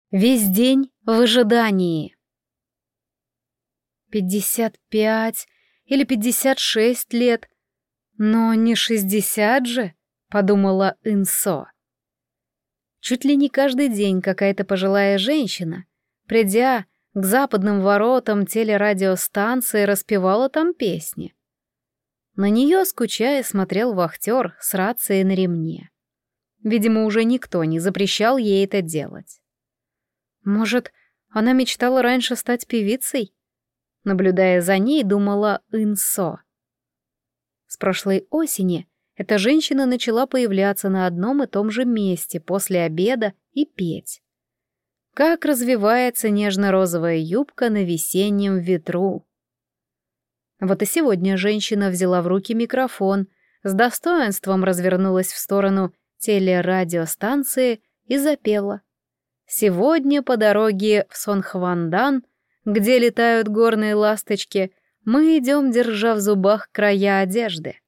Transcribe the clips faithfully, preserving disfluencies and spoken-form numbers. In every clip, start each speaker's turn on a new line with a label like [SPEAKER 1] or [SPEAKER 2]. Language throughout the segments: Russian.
[SPEAKER 1] Весь день в ожидании. Пятьдесят пять или пятьдесят шесть лет, но не шестьдесят же, подумала Инсо. Чуть ли не каждый день какая-то пожилая женщина, придя к западным воротам телерадиостанции, распевала там песни. На нее, скучая, смотрел вахтер с рацией на ремне. Видимо, уже никто не запрещал ей это делать. Может, она мечтала раньше стать певицей? Наблюдая за ней, думала Инсо. С прошлой осени эта женщина начала появляться на одном и том же месте после обеда и петь. Как развивается нежно-розовая юбка на весеннем ветру. Вот и сегодня женщина взяла в руки микрофон, с достоинством развернулась в сторону телерадиостанции и запела. Сегодня по дороге в Сонхвандан, где летают горные ласточки, мы идем, держа в зубах края одежды.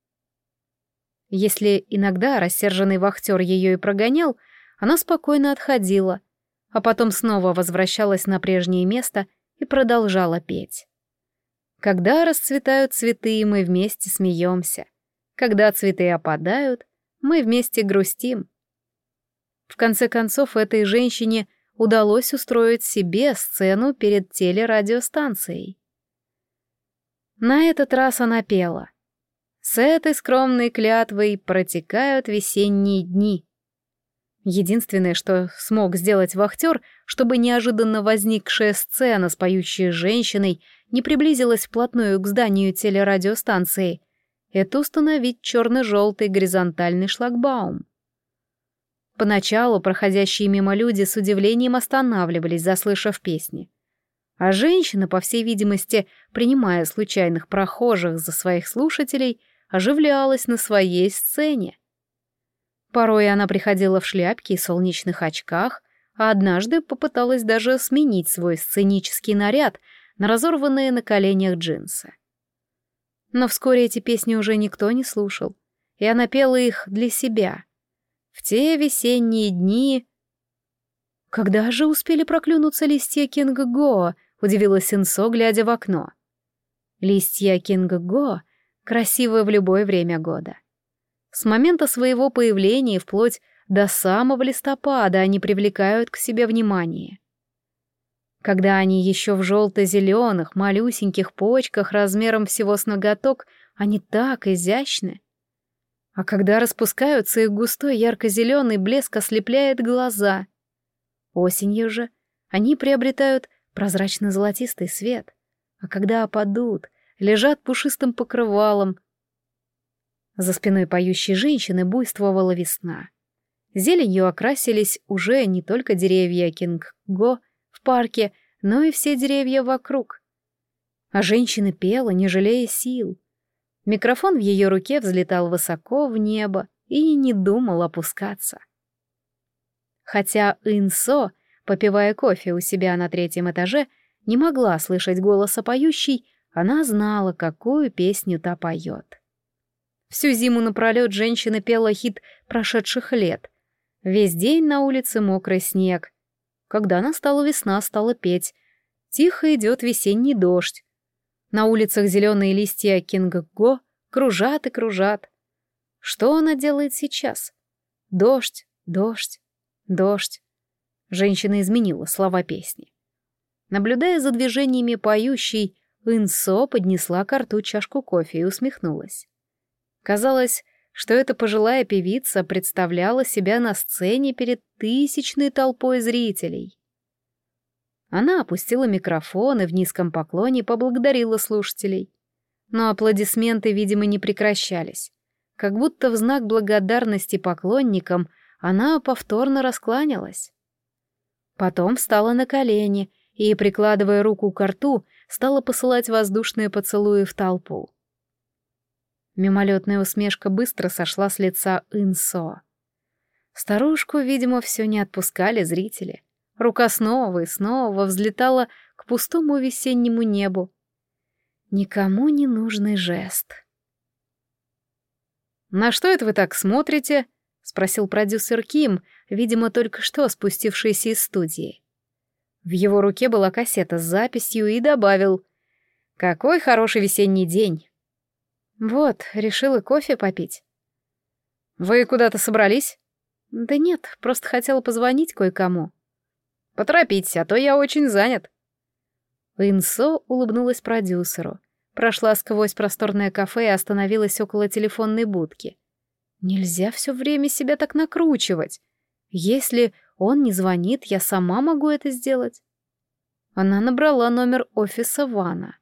[SPEAKER 1] Если иногда рассерженный вахтер ее и прогонял, она спокойно отходила, а потом снова возвращалась на прежнее место и продолжала петь. Когда расцветают цветы, мы вместе смеемся. Когда цветы опадают, мы вместе грустим. В конце концов, этой женщине удалось устроить себе сцену перед телерадиостанцией. На этот раз она пела. С этой скромной клятвой протекают весенние дни. Единственное, что смог сделать вахтер, чтобы неожиданно возникшая сцена с поющей женщиной не приблизилась вплотную к зданию телерадиостанции, это установить черно-желтый горизонтальный шлагбаум. Поначалу проходящие мимо люди с удивлением останавливались, заслышав песни. А женщина, по всей видимости, принимая случайных прохожих за своих слушателей, оживлялась на своей сцене. Порой она приходила в шляпке и солнечных очках, а однажды попыталась даже сменить свой сценический наряд на разорванные на коленях джинсы. Но вскоре эти песни уже никто не слушал, и она пела их для себя. В те весенние дни... Когда же успели проклюнуться листья кинг-го, удивилась Инсо, глядя в окно. Листья кинг-го красивы в любое время года. С момента своего появления вплоть до самого листопада они привлекают к себе внимание. Когда они еще в желто-зеленых, малюсеньких почках размером всего с ноготок, они так изящны. А когда распускаются, их густой ярко-зеленый блеск ослепляет глаза. Осенью же они приобретают прозрачно-золотистый свет, а когда опадут, лежат пушистым покрывалом. За спиной поющей женщины буйствовала весна. Зеленью окрасились уже не только деревья кинг-го в парке, но и все деревья вокруг. А женщина пела, не жалея сил. Микрофон в ее руке взлетал высоко в небо и не думал опускаться. Хотя Инсо, попивая кофе у себя на третьем этаже, не могла слышать голоса поющей, она знала, какую песню та поет. Всю зиму напролет женщина пела хит прошедших лет. Весь день на улице мокрый снег. Когда настала весна, стала петь. Тихо идет весенний дождь. На улицах зеленые листья кинг-го кружат и кружат. Что она делает сейчас? Дождь, дождь, дождь. Женщина изменила слова песни. Наблюдая за движениями поющей, Инсо поднесла ко рту чашку кофе и усмехнулась. Казалось, что эта пожилая певица представляла себя на сцене перед тысячной толпой зрителей. Она опустила микрофон и в низком поклоне поблагодарила слушателей. Но аплодисменты, видимо, не прекращались. Как будто в знак благодарности поклонникам она повторно раскланялась. Потом встала на колени и, прикладывая руку к рту, стала посылать воздушные поцелуи в толпу. Мимолетная усмешка быстро сошла с лица Инсо. Старушку, видимо, все не отпускали зрители. Рука снова и снова взлетала к пустому весеннему небу. Никому не нужный жест. «На что это вы так смотрите?» спросил продюсер Ким, видимо, только что спустившийся из студии. В его руке была кассета с записью и добавил: «Какой хороший весенний день!» «Вот, решила кофе попить». «Вы куда-то собрались?» «Да нет, просто хотела позвонить кое-кому». «Поторопитесь, а то я очень занят». Инсо улыбнулась продюсеру, прошла сквозь просторное кафе и остановилась около телефонной будки. Нельзя все время себя так накручивать. Если он не звонит, я сама могу это сделать. Она набрала номер офиса Вана.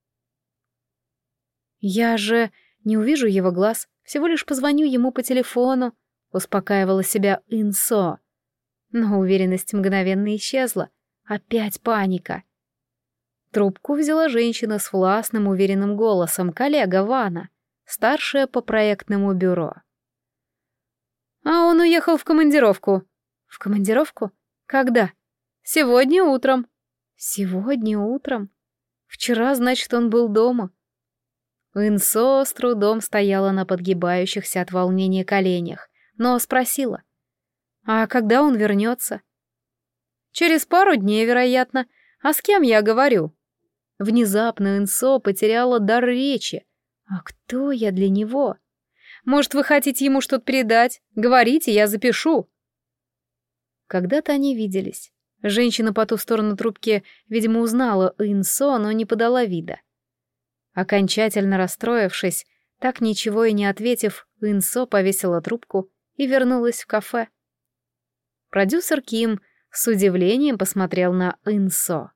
[SPEAKER 1] «Я же не увижу его глаз, всего лишь позвоню ему по телефону», — успокаивала себя Инсо. Но уверенность мгновенно исчезла. Опять паника. Трубку взяла женщина с властным, уверенным голосом, коллега Вана, старшая по проектному бюро. «А он уехал в командировку». «В командировку? Когда?» «Сегодня утром». «Сегодня утром? Вчера, значит, он был дома». Инсо с трудом стояла на подгибающихся от волнения коленях, но спросила: «А когда он вернется?» «Через пару дней, вероятно. А с кем я говорю?» Внезапно Инсо потеряла дар речи. «А кто я для него?» «Может, вы хотите ему что-то передать? Говорите, я запишу». Когда-то они виделись. Женщина по ту сторону трубки, видимо, узнала Инсо, но не подала вида. Окончательно расстроившись, так ничего и не ответив, Инсо повесила трубку и вернулась в кафе. Продюсер Ким с удивлением посмотрел на Инсо.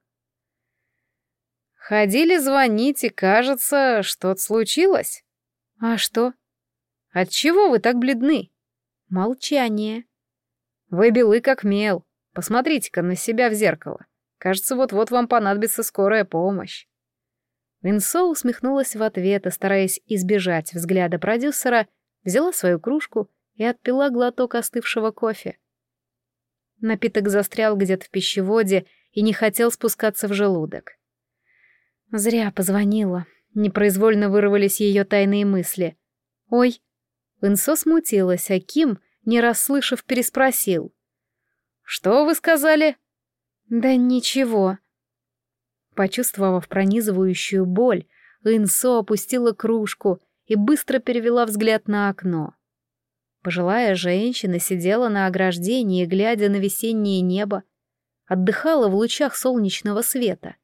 [SPEAKER 1] «Ходили звонить, и, кажется, что-то случилось». «А что?» «Отчего вы так бледны?» «Молчание». «Вы белы как мел. Посмотрите-ка на себя в зеркало. Кажется, вот-вот вам понадобится скорая помощь». Инсо усмехнулась в ответ и, стараясь избежать взгляда продюсера, взяла свою кружку и отпила глоток остывшего кофе. Напиток застрял где-то в пищеводе и не хотел спускаться в желудок. Зря позвонила. Непроизвольно вырвались ее тайные мысли. «Ой!» Инсо смутилась, а Ким, не расслышав, переспросил. «Что вы сказали?» «Да ничего». Почувствовав пронизывающую боль, Инсо опустила кружку и быстро перевела взгляд на окно. Пожилая женщина сидела на ограждении, глядя на весеннее небо, отдыхала в лучах солнечного света.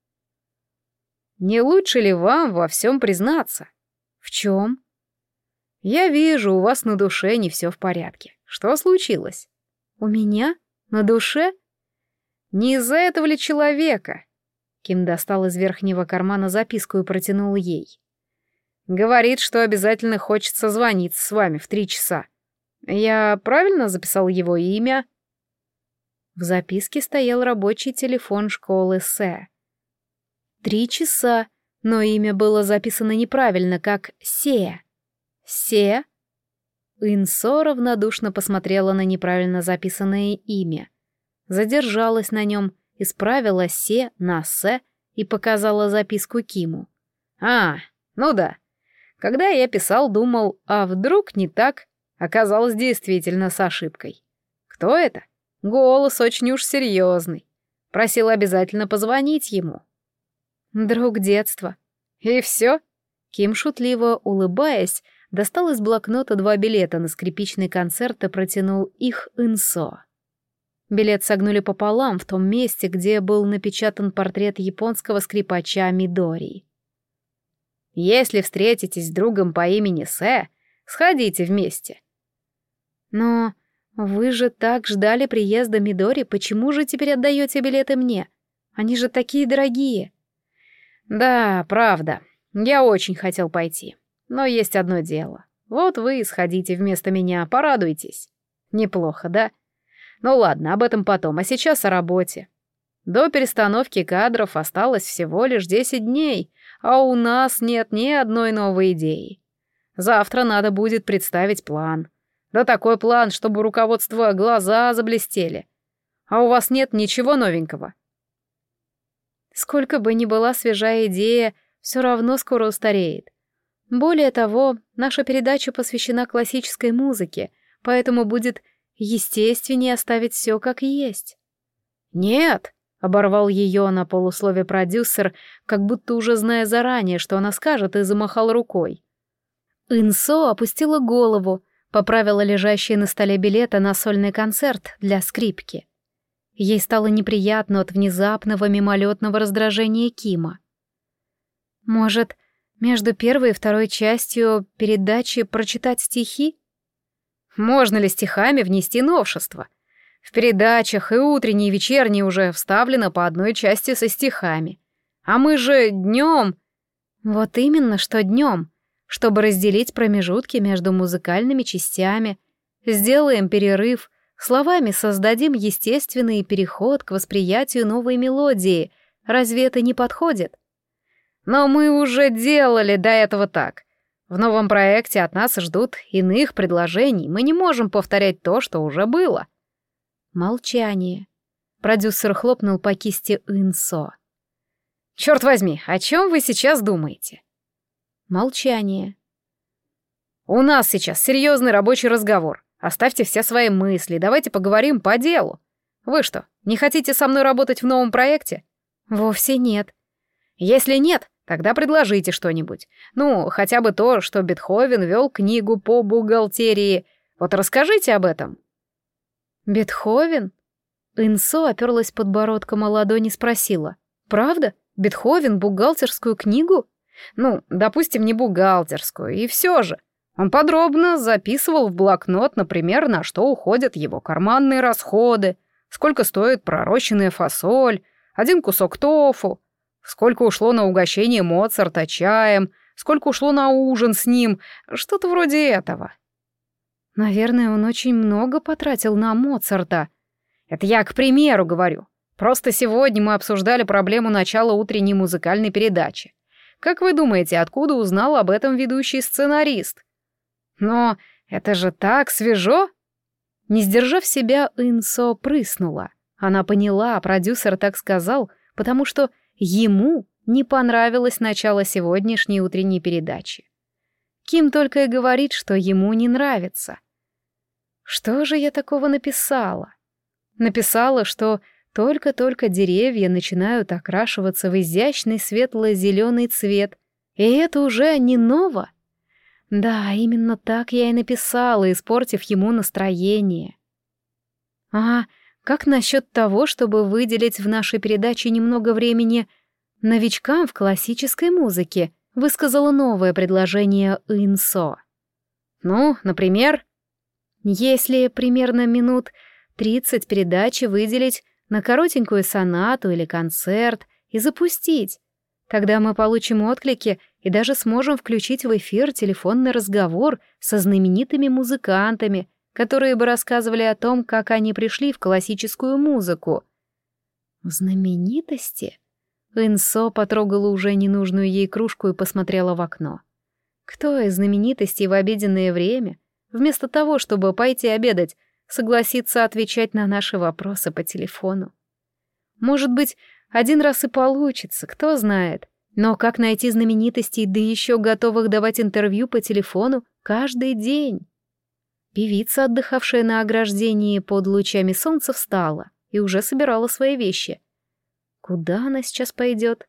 [SPEAKER 1] «Не лучше ли вам во всем признаться?» «В чем?» «Я вижу, у вас на душе не все в порядке. Что случилось?» «У меня? На душе?» «Не из-за этого ли человека?» Ким достал из верхнего кармана записку и протянул ей. «Говорит, что обязательно хочет созвониться с вами в три часа. Я правильно записал его имя?» В записке стоял рабочий телефон школы Сэ. Три часа, но имя было записано неправильно, как Се. Се? Инсо равнодушно посмотрела на неправильно записанное имя, задержалась на нем, исправила Се на Сэ и показала записку Киму. «А, ну да. Когда я писал, думал, а вдруг не так? Оказалось, действительно с ошибкой. Кто это? Голос очень уж серьезный. Просил обязательно позвонить ему». «Друг детства». «И все?» Ким, шутливо улыбаясь, достал из блокнота два билета на скрипичный концерт и протянул их Инсо. Билет согнули пополам в том месте, где был напечатан портрет японского скрипача Мидори. «Если встретитесь с другом по имени Сэ, сходите вместе». «Но вы же так ждали приезда Мидори, почему же теперь отдаете билеты мне? Они же такие дорогие». «Да, правда. Я очень хотел пойти. Но есть одно дело. Вот вы и сходите вместо меня, порадуйтесь. Неплохо, да? Ну ладно, об этом потом, а сейчас о работе. До перестановки кадров осталось всего лишь десять дней, а у нас нет ни одной новой идеи. Завтра надо будет представить план. Да такой план, чтобы у руководства глаза заблестели. А у вас нет ничего новенького?» Сколько бы ни была свежая идея, все равно скоро устареет. Более того, наша передача посвящена классической музыке, поэтому будет естественнее оставить все как есть. «Нет», — оборвал ее на полуслове продюсер, как будто уже зная заранее, что она скажет, и замахал рукой. Инсо опустила голову, поправила лежащие на столе билеты на сольный концерт для скрипки. Ей стало неприятно от внезапного мимолетного раздражения Кима. «Может, между первой и второй частью передачи прочитать стихи?» «Можно ли стихами внести новшество? В передачах и утренней, и вечерней уже вставлено по одной части со стихами. А мы же днем...» «Вот именно, что днем, чтобы разделить промежутки между музыкальными частями. Сделаем перерыв, словами создадим естественный переход к восприятию новой мелодии. Разве это не подходит?» «Но мы уже делали до этого так. В новом проекте от нас ждут иных предложений. Мы не можем повторять то, что уже было». Молчание. Продюсер хлопнул по кисти Инсо. «Черт возьми, о чем вы сейчас думаете?» Молчание. «У нас сейчас серьезный рабочий разговор. Оставьте все свои мысли, давайте поговорим по делу. Вы что, не хотите со мной работать в новом проекте?» «Вовсе нет». «Если нет, тогда предложите что-нибудь. Ну, хотя бы то, что Бетховен вел книгу по бухгалтерии. Вот расскажите об этом». «Бетховен?» Инсо оперлась подбородком о ладони и спросила. «Правда? Бетховен бухгалтерскую книгу?» «Ну, допустим, не бухгалтерскую, и все же. Он подробно записывал в блокнот, например, на что уходят его карманные расходы, сколько стоит пророщенная фасоль, один кусок тофу, сколько ушло на угощение Моцарта чаем, сколько ушло на ужин с ним, что-то вроде этого». «Наверное, он очень много потратил на Моцарта». «Это я к примеру говорю. Просто сегодня мы обсуждали проблему начала утренней музыкальной передачи. Как вы думаете, откуда узнал об этом ведущий сценарист?» «Но это же так свежо!» Не сдержав себя, Инсо прыснула. Она поняла, продюсер так сказал, потому что ему не понравилось начало сегодняшней утренней передачи. Ким только и говорит, что ему не нравится. Что же я такого написала? Написала, что только-только деревья начинают окрашиваться в изящный светло-зеленый цвет, и это уже не ново. Да, именно так я и написала, испортив ему настроение. А как насчет того, чтобы выделить в нашей передаче немного времени новичкам в классической музыке? Высказала новое предложение Инсо. «Ну, например?» «Если примерно минут тридцать передачи выделить на коротенькую сонату или концерт и запустить, тогда мы получим отклики и даже сможем включить в эфир телефонный разговор со знаменитыми музыкантами, которые бы рассказывали о том, как они пришли в классическую музыку». «Знаменитости?» Инсо потрогала уже ненужную ей кружку и посмотрела в окно. Кто из знаменитостей в обеденное время, вместо того, чтобы пойти обедать, согласится отвечать на наши вопросы по телефону? Может быть, один раз и получится, кто знает. Но как найти знаменитостей, да еще готовых давать интервью по телефону каждый день? Певица, отдыхавшая на ограждении под лучами солнца, встала и уже собирала свои вещи. Куда она сейчас пойдет?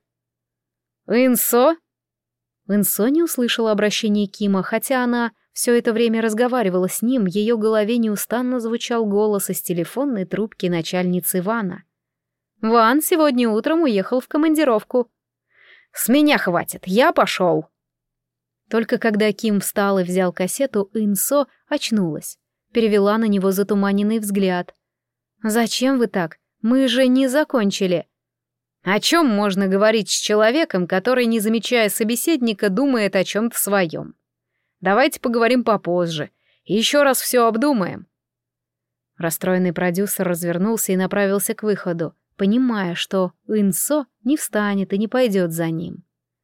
[SPEAKER 1] «Инсо?» Инсо не услышала обращения Кима, хотя она все это время разговаривала с ним, в ее голове неустанно звучал голос из телефонной трубки начальницы Вана. «Ван сегодня утром уехал в командировку». «С меня хватит, я пошел». Только когда Ким встал и взял кассету, Инсо очнулась, перевела на него затуманенный взгляд. «Зачем вы так? Мы же не закончили». О чем можно говорить с человеком, который, не замечая собеседника, думает о чем-то своем? Давайте поговорим попозже и еще раз все обдумаем. Расстроенный продюсер развернулся и направился к выходу, понимая, что Инсо не встанет и не пойдет за ним.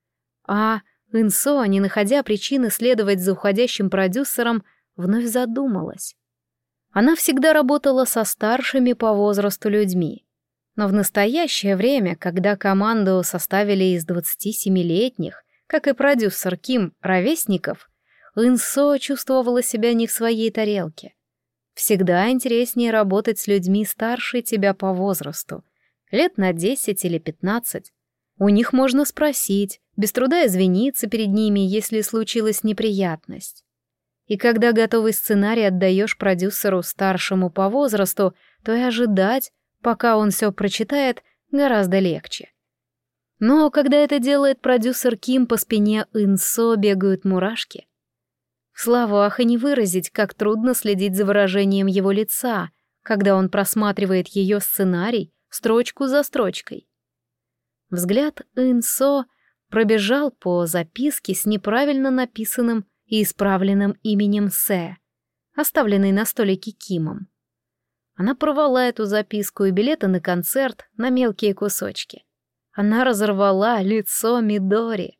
[SPEAKER 1] А Инсо, не находя причины следовать за уходящим продюсером, вновь задумалась. Она всегда работала со старшими по возрасту людьми. Но в настоящее время, когда команду составили из двадцатисемилетних, как и продюсер Ким, ровесников, Инсо чувствовала себя не в своей тарелке. Всегда интереснее работать с людьми старше тебя по возрасту, лет на десять или пятнадцать. У них можно спросить, без труда извиниться перед ними, если случилась неприятность. И когда готовый сценарий отдаешь продюсеру старшему по возрасту, то и ожидать, пока он все прочитает, гораздо легче. Но когда это делает продюсер Ким, по спине Ин-Со бегают мурашки. В словах и не выразить, как трудно следить за выражением его лица, когда он просматривает ее сценарий строчку за строчкой. Взгляд Ин-Со пробежал по записке с неправильно написанным и исправленным именем Сэ, оставленной на столике Кимом. Она порвала эту записку и билеты на концерт на мелкие кусочки. Она разорвала лицо Мидори.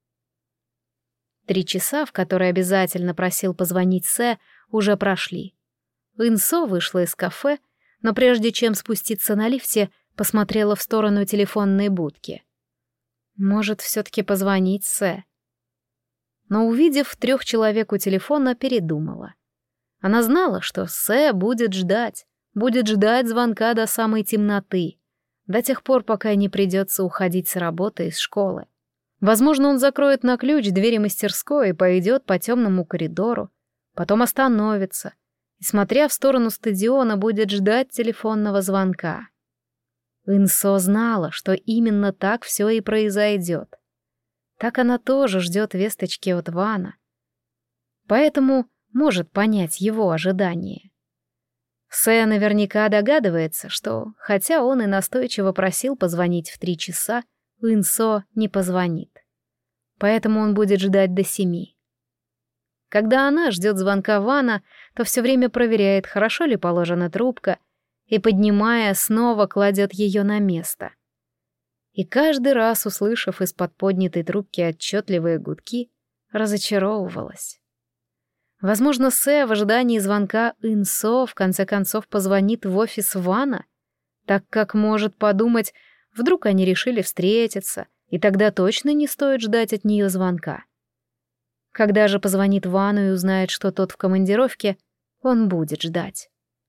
[SPEAKER 1] Три часа, в которые обязательно просил позвонить Сэ, уже прошли. Ин-Со вышла из кафе, но прежде чем спуститься на лифте, посмотрела в сторону телефонной будки. Может, все-таки позвонить Сэ? Но, увидев трех человек у телефона, передумала. Она знала, что Сэ будет ждать, будет ждать звонка до самой темноты, до тех пор, пока не придется уходить с работы из школы. Возможно, он закроет на ключ двери мастерской и пойдет по темному коридору, потом остановится и, смотря в сторону стадиона, будет ждать телефонного звонка. Ин-Со знала, что именно так все и произойдет. Так она тоже ждет весточки от Вана. Поэтому может понять его ожидания. Сэ наверняка догадывается, что, хотя он и настойчиво просил позвонить в три часа, Ин-Со не позвонит. Поэтому он будет ждать до семи. Когда она ждет звонка Вана, то все время проверяет, хорошо ли положена трубка, и, поднимая, снова кладет ее на место. И каждый раз, услышав из-под поднятой трубки отчетливые гудки, разочаровывалась. Возможно, Сэ в ожидании звонка Ин-Со в конце концов позвонит в офис Вана, так как может подумать, вдруг они решили встретиться, и тогда точно не стоит ждать от нее звонка. Когда же позвонит Вану и узнает, что тот в командировке, он будет ждать.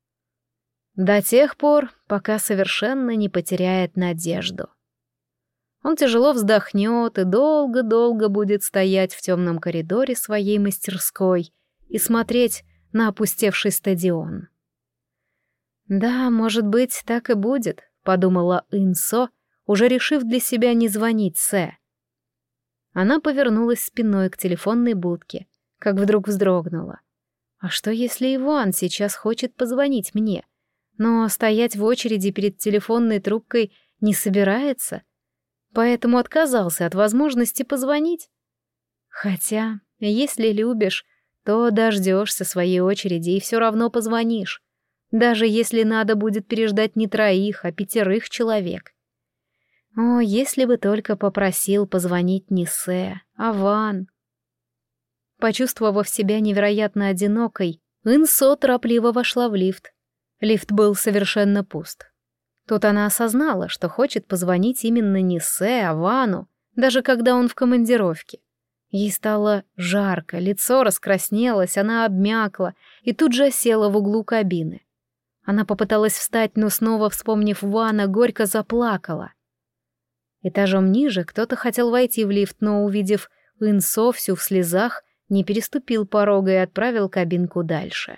[SPEAKER 1] До тех пор, пока совершенно не потеряет надежду. Он тяжело вздохнет и долго-долго будет стоять в темном коридоре своей мастерской и смотреть на опустевший стадион. «Да, может быть, так и будет», — подумала Ин-Со, уже решив для себя не звонить Сэ. Она повернулась спиной к телефонной будке, как вдруг вздрогнула. «А что, если Иван сейчас хочет позвонить мне, но стоять в очереди перед телефонной трубкой не собирается, поэтому отказался от возможности позвонить? Хотя, если любишь, то дождешься своей очереди и все равно позвонишь, даже если надо будет переждать не троих, а пятерых человек. О, если бы только попросил позвонить не Сэ, а Ван». Почувствовав себя невероятно одинокой, Ин-Со торопливо вошла в лифт. Лифт был совершенно пуст. Тут она осознала, что хочет позвонить именно не Сэ, а Вану, даже когда он в командировке. Ей стало жарко, лицо раскраснелось, она обмякла и тут же села в углу кабины. Она попыталась встать, но снова, вспомнив Вана, горько заплакала. Этажом ниже кто-то хотел войти в лифт, но, увидев Ин-Со всю в слезах, не переступил порога и отправил кабинку дальше.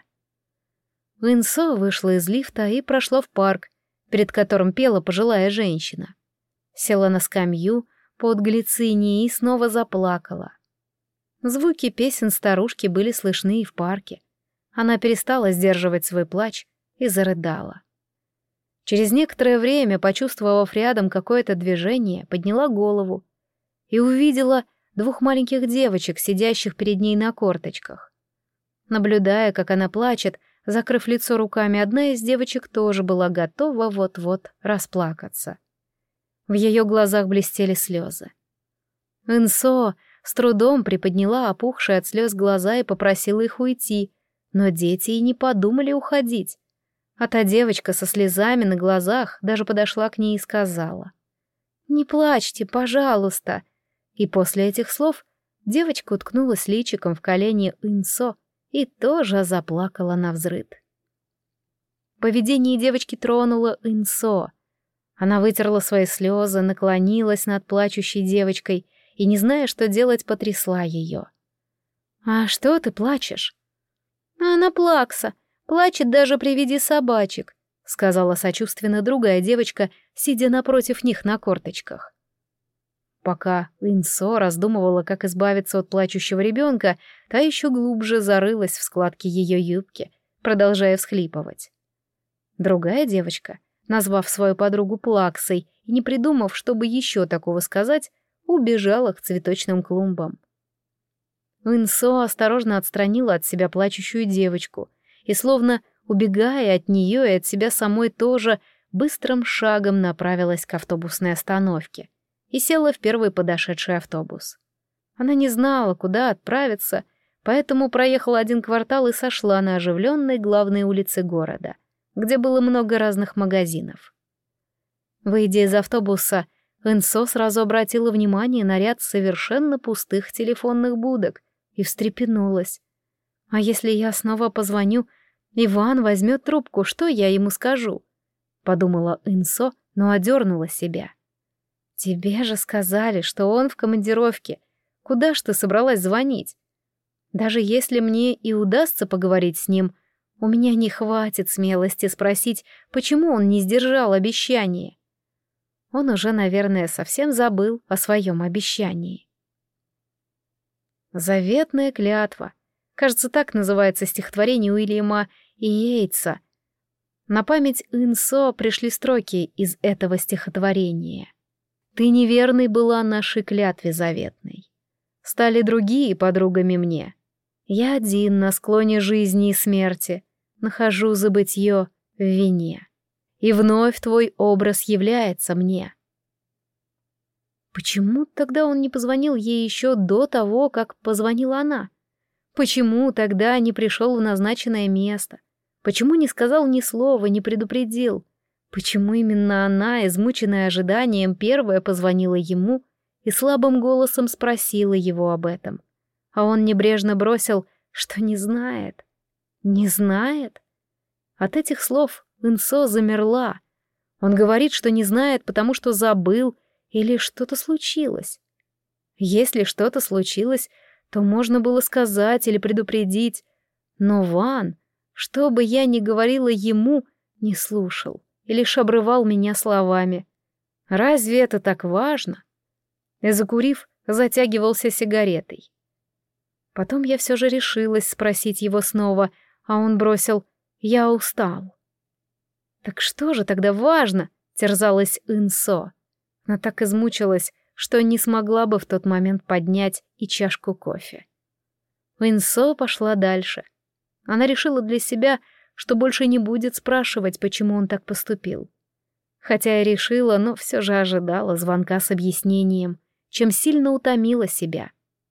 [SPEAKER 1] Ин-Со вышла из лифта и прошла в парк, перед которым пела пожилая женщина. Села на скамью под глицинией и снова заплакала. Звуки песен старушки были слышны и в парке. Она перестала сдерживать свой плач и зарыдала. Через некоторое время, почувствовав рядом какое-то движение, подняла голову и увидела двух маленьких девочек, сидящих перед ней на корточках. Наблюдая, как она плачет, закрыв лицо руками, одна из девочек тоже была готова вот-вот расплакаться. В ее глазах блестели слезы. Ин-Со с трудом приподняла опухшие от слез глаза и попросила их уйти, но дети и не подумали уходить. А та девочка со слезами на глазах даже подошла к ней и сказала: «Не плачьте, пожалуйста». И после этих слов девочка уткнулась личиком в колени Ин-Со и тоже заплакала навзрыд. поведение девочки тронуло Инсо. Она вытерла свои слезы, наклонилась над плачущей девочкой и, не зная, что делать, потрясла ее. «А что ты плачешь?» «Она плакса, плачет даже при виде собачек», — сказала сочувственно другая девочка, сидя напротив них на корточках. Пока Инсо раздумывала, как избавиться от плачущего ребенка, та еще глубже зарылась в складки ее юбки, продолжая всхлипывать. Другая девочка, назвав свою подругу Плаксой и не придумав, чтобы еще такого сказать, убежала к цветочным клумбам. Инсо осторожно отстранила от себя плачущую девочку и, словно убегая от нее и от себя самой тоже, быстрым шагом направилась к автобусной остановке и села в первый подошедший автобус. Она не знала, куда отправиться, поэтому проехала один квартал и сошла на оживленной главной улице города, где было много разных магазинов. Выйдя из автобуса, Инсо сразу обратила внимание на ряд совершенно пустых телефонных будок и встрепенулась. «А если я снова позвоню, Иван возьмет трубку, что я ему скажу?» — подумала Инсо, но одернула себя. «Тебе же сказали, что он в командировке. Куда ж ты собралась звонить? Даже если мне и удастся поговорить с ним, у меня не хватит смелости спросить, почему он не сдержал обещание. Он уже, наверное, совсем забыл о своем обещании». «Заветная клятва». Кажется, так называется стихотворение Уильяма Йейтса. На память Инсо пришли строки из этого стихотворения. «Ты неверной была нашей клятве заветной. Стали другие подругами мне. Я один на склоне жизни и смерти нахожу забытье в вине. И вновь твой образ является мне». Почему тогда он не позвонил ей еще до того, как позвонила она? Почему тогда не пришел в назначенное место? Почему не сказал ни слова, не предупредил? Почему именно она, измученная ожиданием, первая позвонила ему и слабым голосом спросила его об этом? А он небрежно бросил, что не знает. Не знает? От этих слов Инсо замерла. Он говорит, что не знает, потому что забыл, или что-то случилось. Если что-то случилось, то можно было сказать или предупредить. Но Ван, что бы я ни говорила ему, не слушал и лишь обрывал меня словами. Разве это так важно? И, закурив, затягивался сигаретой. Потом я все же решилась спросить его снова, а он бросил: «Я устал». «Так что же тогда важно?» — терзалась Инсо. Но так измучилась, что не смогла бы в тот момент поднять и чашку кофе. Инсо пошла дальше. Она решила для себя, что больше не будет спрашивать, почему он так поступил. Хотя и решила, но все же ожидала звонка с объяснением, чем сильно утомила себя.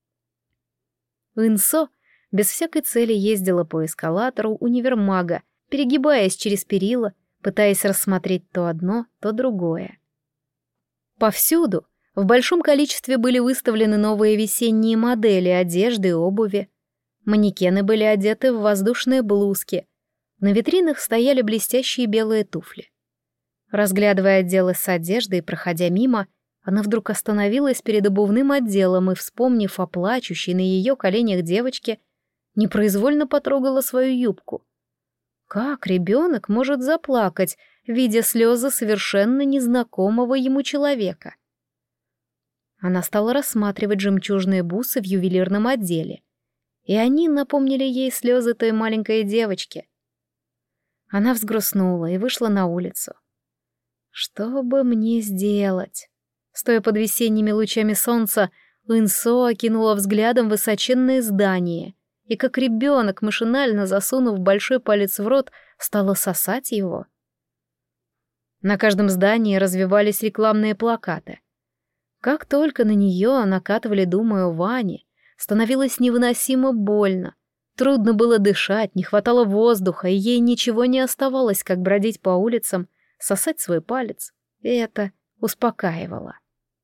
[SPEAKER 1] Инсо без всякой цели ездила по эскалатору универмага, перегибаясь через перила, пытаясь рассмотреть то одно, то другое. Повсюду в большом количестве были выставлены новые весенние модели одежды и обуви. Манекены были одеты в воздушные блузки. На витринах стояли блестящие белые туфли. Разглядывая отделы с одеждой и проходя мимо, она вдруг остановилась перед обувным отделом и, вспомнив о плачущей на ее коленях девочке, непроизвольно потрогала свою юбку. Как ребенок может заплакать, видя слезы совершенно незнакомого ему человека? Она стала рассматривать жемчужные бусы в ювелирном отделе, и они напомнили ей слезы той маленькой девочки. Она взгрустнула и вышла на улицу. Что бы мне сделать? Стоя под весенними лучами солнца, Инсо окинула взглядом высоченные здания и, как ребенок, машинально засунув большой палец в рот, стала сосать его. На каждом здании развивались рекламные плакаты. Как только на нее накатывали думы о Ване, становилось невыносимо больно. Трудно было дышать, не хватало воздуха, и ей ничего не оставалось, как бродить по улицам, сосать свой палец, и это успокаивало.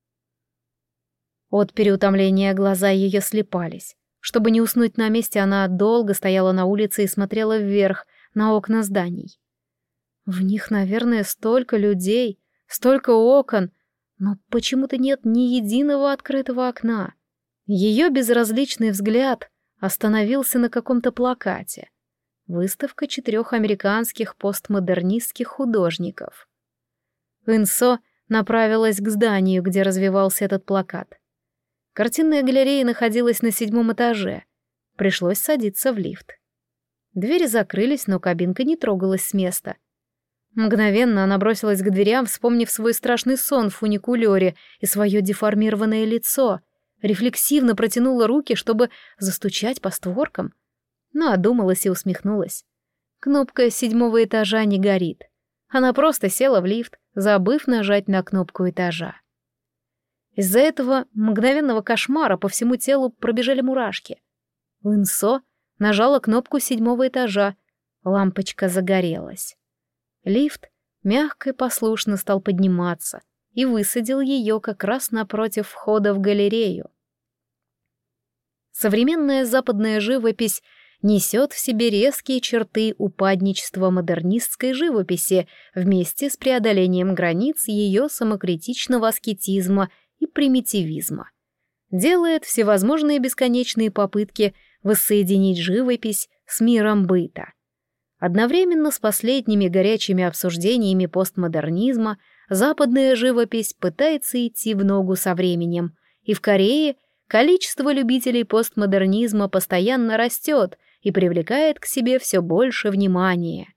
[SPEAKER 1] От переутомления глаза ее слепались. Чтобы не уснуть на месте, она долго стояла на улице и смотрела вверх, на окна зданий. В них, наверное, столько людей, столько окон, но почему-то нет ни единого открытого окна. Ее безразличный взгляд остановился на каком-то плакате. Выставка четырех американских постмодернистских художников. Инсо направилась к зданию, где развивался этот плакат. Картинная галерея находилась на седьмом этаже. Пришлось садиться в лифт. Двери закрылись, но кабинка не трогалась с места. Мгновенно она бросилась к дверям, вспомнив свой страшный сон в фуникулёре и свое деформированное лицо, рефлексивно протянула руки, чтобы застучать по створкам, но одумалась и усмехнулась. Кнопка седьмого этажа не горит. Она просто села в лифт, забыв нажать на кнопку этажа. Из-за этого мгновенного кошмара по всему телу пробежали мурашки. Инсо нажала кнопку седьмого этажа, лампочка загорелась. Лифт мягко и послушно стал подниматься и высадил ее как раз напротив входа в галерею. Современная западная живопись несет в себе резкие черты упадничества модернистской живописи вместе с преодолением границ ее самокритичного аскетизма и примитивизма. Делает всевозможные бесконечные попытки воссоединить живопись с миром быта. Одновременно с последними горячими обсуждениями постмодернизма западная живопись пытается идти в ногу со временем, и в Корее количество любителей постмодернизма постоянно растет и привлекает к себе все больше внимания.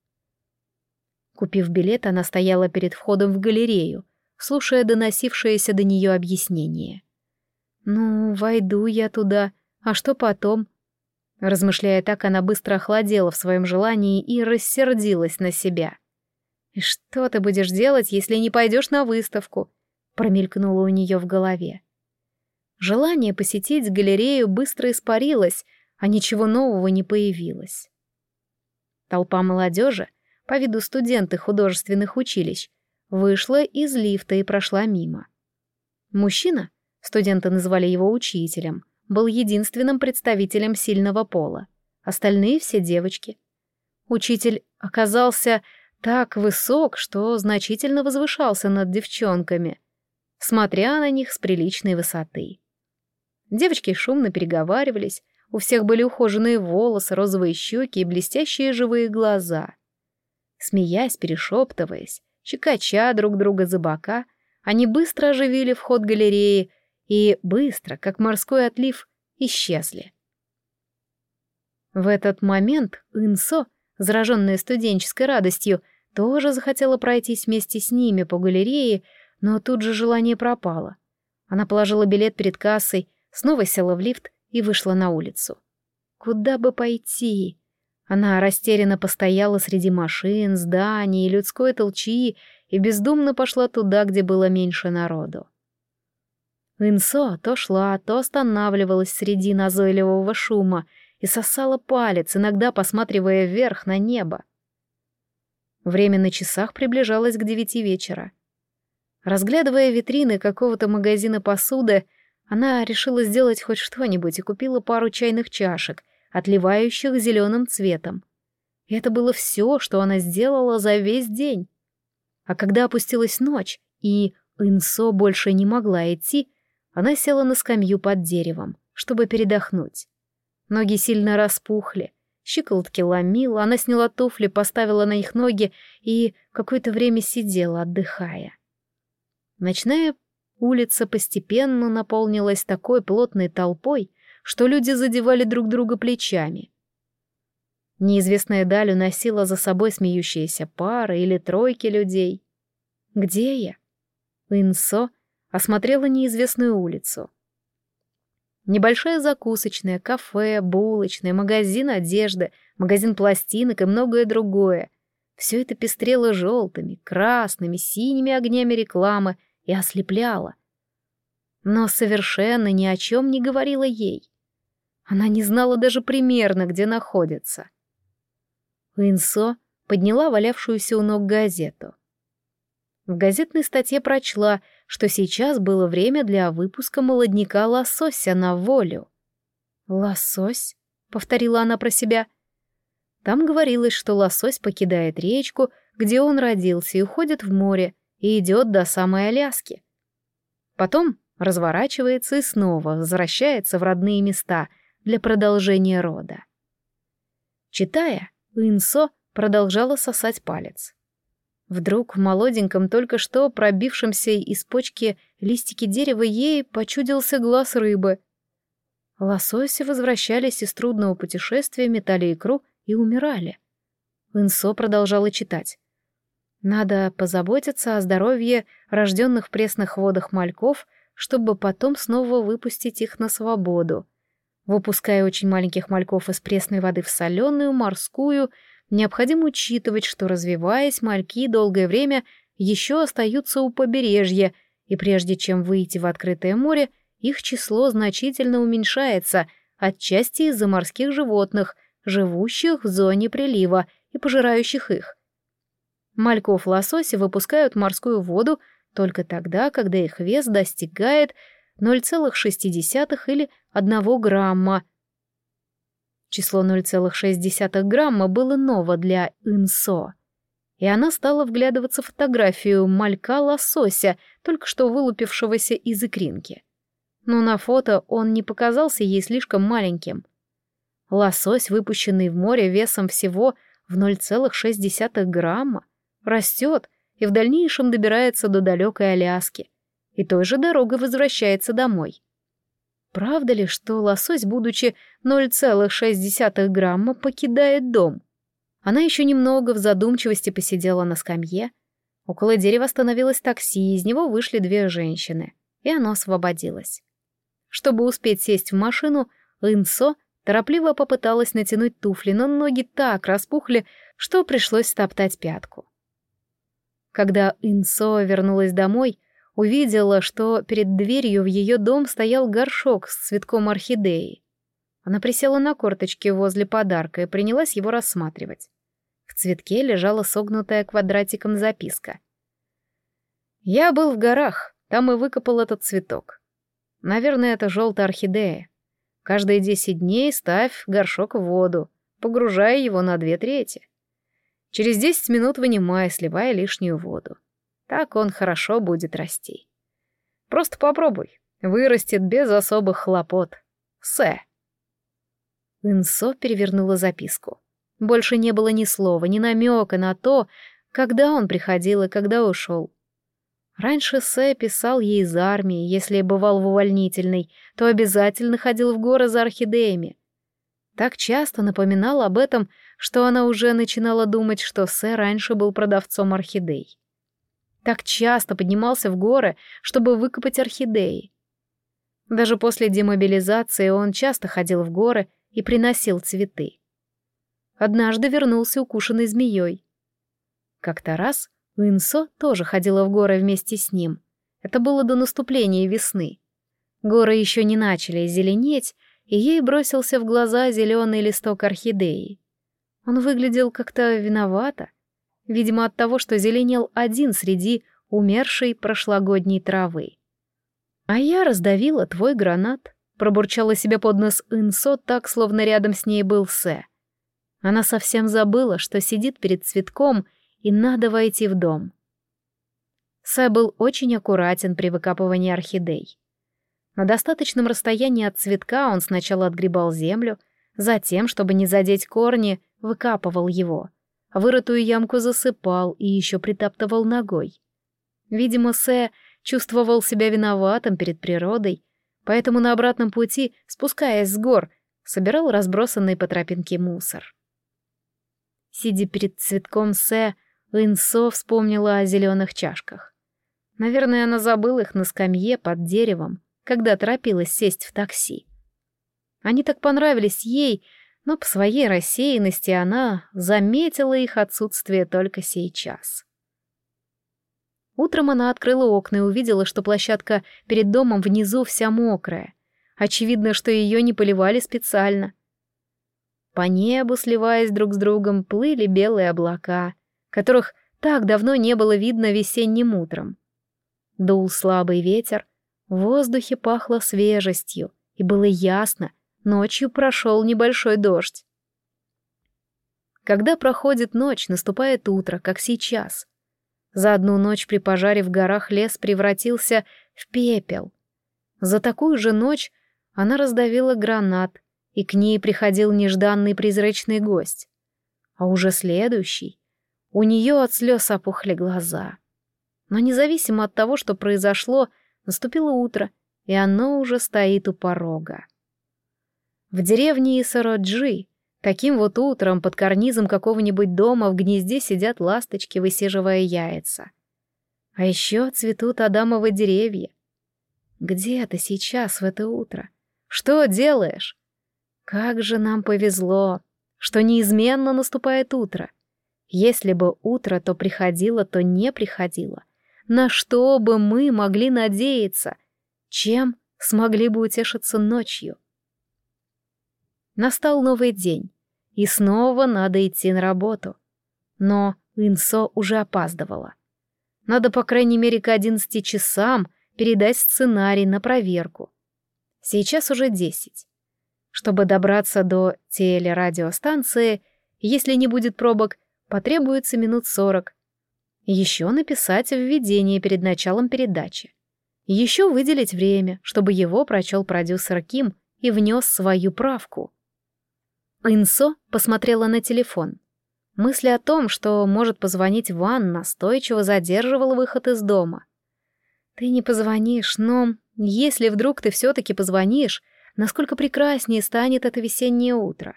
[SPEAKER 1] Купив билет, она стояла перед входом в галерею, слушая доносившееся до нее объяснение. «Ну, войду я туда, а что потом?» Размышляя так, она быстро охладела в своем желании и рассердилась на себя. «И что ты будешь делать, если не пойдешь на выставку?» Промелькнуло у нее в голове. Желание посетить галерею быстро испарилось, а ничего нового не появилось. Толпа молодежи, по виду студенты художественных училищ, вышла из лифта и прошла мимо. Мужчина, студенты называли его учителем, был единственным представителем сильного пола. Остальные все девочки. Учитель оказался так высок, что значительно возвышался над девчонками, смотря на них с приличной высоты. Девочки шумно переговаривались, у всех были ухоженные волосы, розовые щеки и блестящие живые глаза. Смеясь, перешептываясь, щекоча друг друга за бока, они быстро оживили вход галереи и быстро, как морской отлив, исчезли. В этот момент Инсо, зараженная студенческой радостью, тоже захотела пройтись вместе с ними по галерее, но тут же желание пропало. Она положила билет перед кассой, снова села в лифт и вышла на улицу. Куда бы пойти? Она растерянно постояла среди машин, зданий, людской толчии и бездумно пошла туда, где было меньше народу. Инсо то шла, то останавливалась среди назойливого шума и сосала палец, иногда посматривая вверх на небо. Время на часах приближалось к девяти вечера. Разглядывая витрины какого-то магазина посуды, она решила сделать хоть что-нибудь и купила пару чайных чашек, отливающих зеленым цветом. И это было все, что она сделала за весь день. А когда опустилась ночь, и Инсо больше не могла идти, она села на скамью под деревом, чтобы передохнуть. Ноги сильно распухли, щиколотки ломило, она сняла туфли, поставила на них ноги и какое-то время сидела, отдыхая. Ночная улица постепенно наполнилась такой плотной толпой, что люди задевали друг друга плечами. Неизвестная даль уносила за собой смеющиеся пары или тройки людей. «Где я?» Инсо осмотрела неизвестную улицу. Небольшая закусочная, кафе, булочная, магазин одежды, магазин пластинок и многое другое. Все это пестрело желтыми, красными, синими огнями рекламы и ослепляло. Но совершенно ни о чем не говорила ей. Она не знала даже примерно, где находится. Инсо подняла валявшуюся у ног газету. В газетной статье прочла, что сейчас было время для выпуска молодняка лосося на волю. «Лосось?» — повторила она про себя. Там говорилось, что лосось покидает речку, где он родился, и уходит в море, и идет до самой Аляски. Потом разворачивается и снова возвращается в родные места для продолжения рода. Читая, Инсо продолжала сосать палец. Вдруг в молоденьком, только что пробившемся из почки листике дерева ей почудился глаз рыбы. Лососи возвращались из трудного путешествия, метали икру и умирали. Инсо продолжала читать. Надо позаботиться о здоровье рожденных в пресных водах мальков, чтобы потом снова выпустить их на свободу. Выпуская очень маленьких мальков из пресной воды в соленую, морскую, необходимо учитывать, что, развиваясь, мальки долгое время еще остаются у побережья, и прежде чем выйти в открытое море, их число значительно уменьшается, отчасти из-за морских животных, живущих в зоне прилива и пожирающих их. Мальков лосося выпускают в морскую воду только тогда, когда их вес достигает ноль целых шесть десятых или одного грамма. Число ноль целых шесть десятых грамма было ново для Инсо, и она стала вглядываться в фотографию малька-лосося, только что вылупившегося из икринки. Но на фото он не показался ей слишком маленьким. Лосось, выпущенный в море весом всего в ноль целых шесть десятых грамма, растет и в дальнейшем добирается до далекой Аляски, и той же дорогой возвращается домой. Правда ли, что лосось, будучи ноль целых шесть десятых грамма, покидает дом? Она еще немного в задумчивости посидела на скамье. Около дерева остановилось такси, из него вышли две женщины, и оно освободилось. Чтобы успеть сесть в машину, Инсо торопливо попыталась натянуть туфли, но ноги так распухли, что пришлось стоптать пятку. Когда Инсо вернулась домой, увидела, что перед дверью в ее дом стоял горшок с цветком орхидеи. Она присела на корточки возле подарка и принялась его рассматривать. В цветке лежала согнутая квадратиком записка. «Я был в горах, там и выкопал этот цветок. Наверное, это желтая орхидея. Каждые десять дней ставь горшок в воду, погружая его на две трети. Через десять минут вынимай, сливая лишнюю воду. Так он хорошо будет расти. Просто попробуй, вырастет без особых хлопот. Сэ». Инсо перевернула записку. Больше не было ни слова, ни намека на то, когда он приходил и когда ушел. Раньше Сэ писал ей из армии, если бывал в увольнительной, то обязательно ходил в горы за орхидеями. Так часто напоминал об этом, что она уже начинала думать, что Сэ раньше был продавцом орхидей. Так часто поднимался в горы, чтобы выкопать орхидеи. Даже после демобилизации он часто ходил в горы и приносил цветы. Однажды вернулся укушенный змеей. Как-то раз Инсо тоже ходила в горы вместе с ним. Это было до наступления весны. Горы еще не начали зеленеть, и ей бросился в глаза зеленый листок орхидеи. Он выглядел как-то виновато, видимо, от того, что зеленел один среди умершей прошлогодней травы. «А я раздавила твой гранат», — пробурчала себе под нос Инсо так, словно рядом с ней был Сэ. Она совсем забыла, что сидит перед цветком, и надо войти в дом. Сэ был очень аккуратен при выкапывании орхидей. На достаточном расстоянии от цветка он сначала отгребал землю, затем, чтобы не задеть корни, выкапывал его, а вырытую ямку засыпал и еще притаптывал ногой. Видимо, Сэ чувствовал себя виноватым перед природой, поэтому на обратном пути, спускаясь с гор, собирал разбросанный по тропинке мусор. Сидя перед цветком Сэ, Инсо вспомнила о зеленых чашках. Наверное, она забыла их на скамье под деревом, когда торопилась сесть в такси. Они так понравились ей, но по своей рассеянности она заметила их отсутствие только сейчас. Утром она открыла окна и увидела, что площадка перед домом внизу вся мокрая. Очевидно, что ее не поливали специально. По небу, сливаясь друг с другом, плыли белые облака, которых так давно не было видно весенним утром. Дул слабый ветер, в воздухе пахло свежестью, и было ясно, ночью прошел небольшой дождь. Когда проходит ночь, наступает утро, как сейчас. За одну ночь при пожаре в горах лес превратился в пепел. За такую же ночь она раздавила гранат, и к ней приходил нежданный призрачный гость. А уже следующий, у нее от слез опухли глаза. Но независимо от того, что произошло, наступило утро, и оно уже стоит у порога. В деревне Исороджи таким вот утром под карнизом какого-нибудь дома в гнезде сидят ласточки, высиживая яйца. А еще цветут адамовые деревья. Где ты сейчас в это утро? Что делаешь? Как же нам повезло, что неизменно наступает утро. Если бы утро то приходило, то не приходило. На что бы мы могли надеяться? Чем смогли бы утешиться ночью? Настал новый день, и снова надо идти на работу. Но Инсо уже опаздывала. Надо, по крайней мере, к одиннадцати часам передать сценарий на проверку. Сейчас уже десять. Чтобы добраться до телерадиостанции, если не будет пробок, потребуется минут сорок. Еще написать введение перед началом передачи. Еще выделить время, чтобы его прочел продюсер Ким и внес свою правку. Инсо посмотрела на телефон. Мысль о том, что может позвонить Ван, настойчиво задерживала выход из дома. Ты не позвонишь, но если вдруг ты все-таки позвонишь, насколько прекраснее станет это весеннее утро.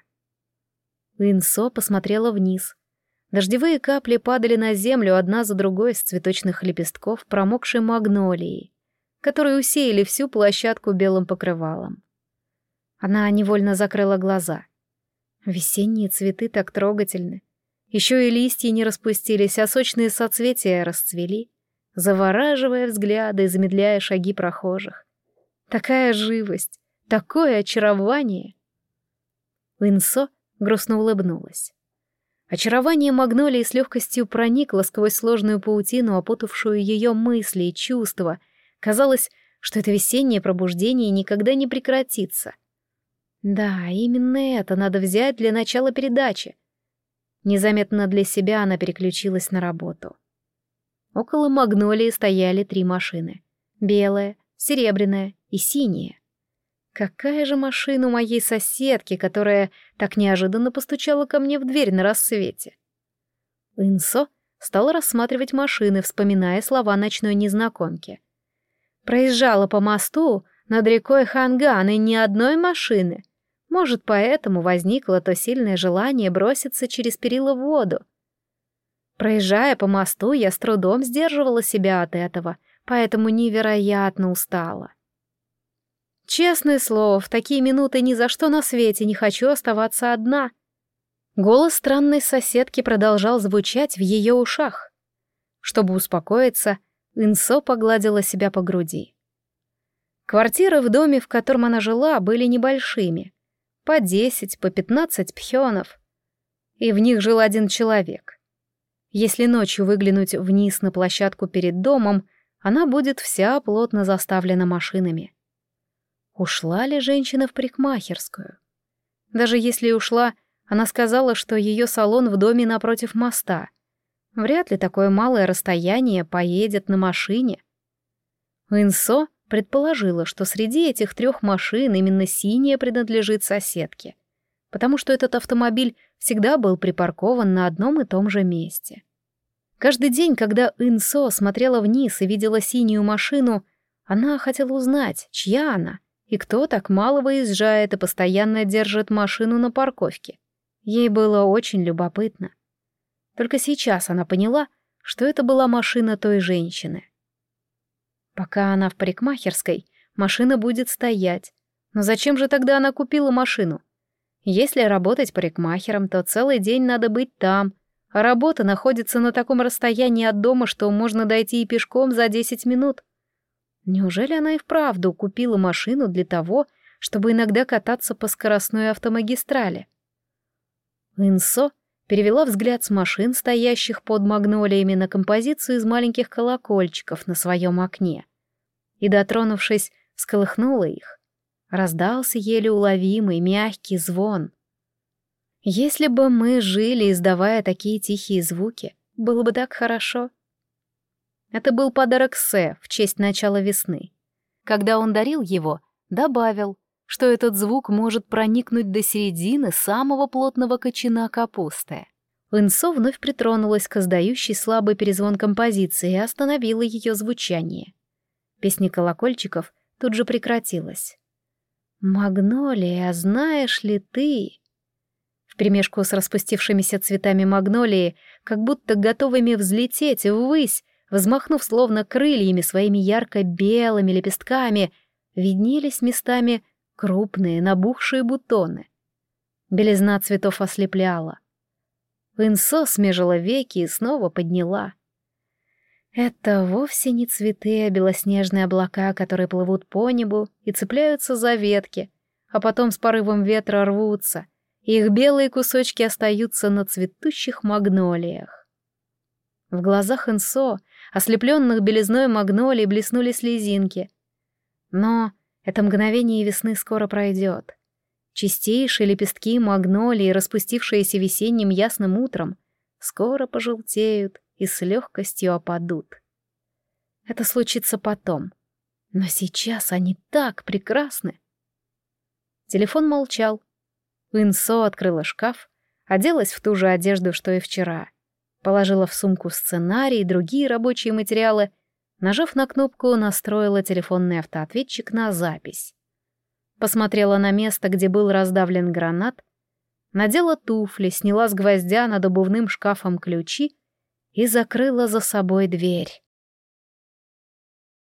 [SPEAKER 1] Инсо посмотрела вниз. Дождевые капли падали на землю одна за другой с цветочных лепестков промокшей магнолии, которые усеяли всю площадку белым покрывалом. Она невольно закрыла глаза. Весенние цветы так трогательны. Еще и листья не распустились, а сочные соцветия расцвели, завораживая взгляды и замедляя шаги прохожих. Такая живость, такое очарование. Инсо грустно улыбнулась. Очарование магнолии с легкостью проникло сквозь сложную паутину, опутавшую ее мысли и чувства. Казалось, что это весеннее пробуждение никогда не прекратится. Да, именно это надо взять для начала передачи. Незаметно для себя она переключилась на работу. Около магнолии стояли три машины. Белая, серебряная и синяя. Какая же машина у моей соседки, которая так неожиданно постучала ко мне в дверь на рассвете? Инсо стала рассматривать машины, вспоминая слова ночной незнакомки. Проезжала по мосту над рекой Ханган и ни одной машины. Может, поэтому возникло то сильное желание броситься через перила в воду. Проезжая по мосту, я с трудом сдерживала себя от этого, поэтому невероятно устала. Честное слово, в такие минуты ни за что на свете не хочу оставаться одна. Голос странной соседки продолжал звучать в ее ушах. Чтобы успокоиться, Инсо погладила себя по груди. Квартиры в доме, в котором она жила, были небольшими. По десять, по пятнадцать пхёнов. И в них жил один человек. Если ночью выглянуть вниз на площадку перед домом, она будет вся плотно заставлена машинами. Ушла ли женщина в парикмахерскую? Даже если ушла, она сказала, что ее салон в доме напротив моста. Вряд ли такое малое расстояние поедет на машине. Инсо предположила, что среди этих трех машин именно синяя принадлежит соседке, потому что этот автомобиль всегда был припаркован на одном и том же месте. Каждый день, когда Инсо смотрела вниз и видела синюю машину, она хотела узнать, чья она и кто так мало выезжает и постоянно держит машину на парковке. Ей было очень любопытно. Только сейчас она поняла, что это была машина той женщины. Пока она в парикмахерской, машина будет стоять. Но зачем же тогда она купила машину? Если работать парикмахером, то целый день надо быть там, а работа находится на таком расстоянии от дома, что можно дойти и пешком за десять минут. Неужели она и вправду купила машину для того, чтобы иногда кататься по скоростной автомагистрали? Инсо перевела взгляд с машин, стоящих под магнолиями, на композицию из маленьких колокольчиков на своем окне. И, дотронувшись, всколыхнула их. Раздался еле уловимый, мягкий звон. Если бы мы жили, издавая такие тихие звуки, было бы так хорошо. Это был подарок Сэ в честь начала весны. Когда он дарил его, добавил, что этот звук может проникнуть до середины самого плотного кочана капусты. Инсо вновь притронулась к издающей слабый перезвон композиции и остановила ее звучание. Песня колокольчиков тут же прекратилась. «Магнолия, знаешь ли ты...» Вперемешку с распустившимися цветами магнолии, как будто готовыми взлететь ввысь, взмахнув словно крыльями своими ярко-белыми лепестками, виднелись местами крупные набухшие бутоны. Белизна цветов ослепляла. Инсо смежила веки и снова подняла. Это вовсе не цветы, а белоснежные облака, которые плывут по небу и цепляются за ветки, а потом с порывом ветра рвутся, и их белые кусочки остаются на цветущих магнолиях. В глазах Инсо, ослепленных белизной магнолий, блеснули слезинки. Но это мгновение весны скоро пройдет. Чистейшие лепестки магнолии, распустившиеся весенним ясным утром, скоро пожелтеют и с легкостью опадут. Это случится потом. Но сейчас они так прекрасны. Телефон молчал. Инсо открыла шкаф, оделась в ту же одежду, что и вчера. Положила в сумку сценарий и другие рабочие материалы. Нажав на кнопку, настроила телефонный автоответчик на запись. Посмотрела на место, где был раздавлен гранат, надела туфли, сняла с гвоздя над обувным шкафом ключи и закрыла за собой дверь.